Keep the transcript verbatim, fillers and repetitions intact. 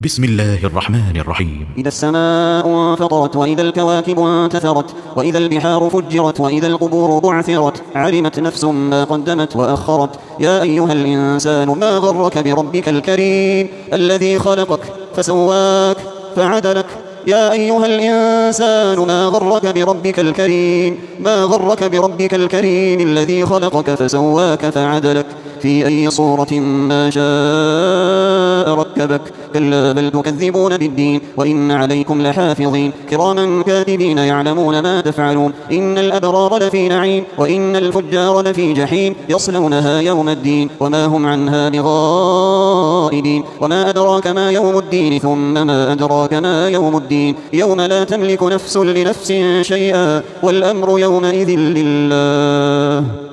بسم الله الرحمن الرحيم. إذا السماء انفطرت وإذا الكواكب انتثرت وإذا البحار فجرت وإذا القبور بعثرت علمت نفس ما قدمت وأخرت. يا أيها الإنسان ما غرك بربك الكريم الذي خلقك فسواك فعدلك. يا أيها الإنسان ما غرك بربك الكريم ما غرك بربك الكريم الذي خلقك فسواك فعدلك في أي صورة ما شاء ركبك. كلا بل تكذبون بالدين وإن عليكم لحافظين كراما كاتبين يعلمون ما تفعلون. إن الأبرار لفي نعيم وإن الفجار لفي جحيم يصلونها يوم الدين وما هم عنها بغائبين. وما أدراك ما يوم الدين ثم ما أدراك ما يوم الدين يوم لا تملك نفس لنفس شيئا والأمر يومئذ لله.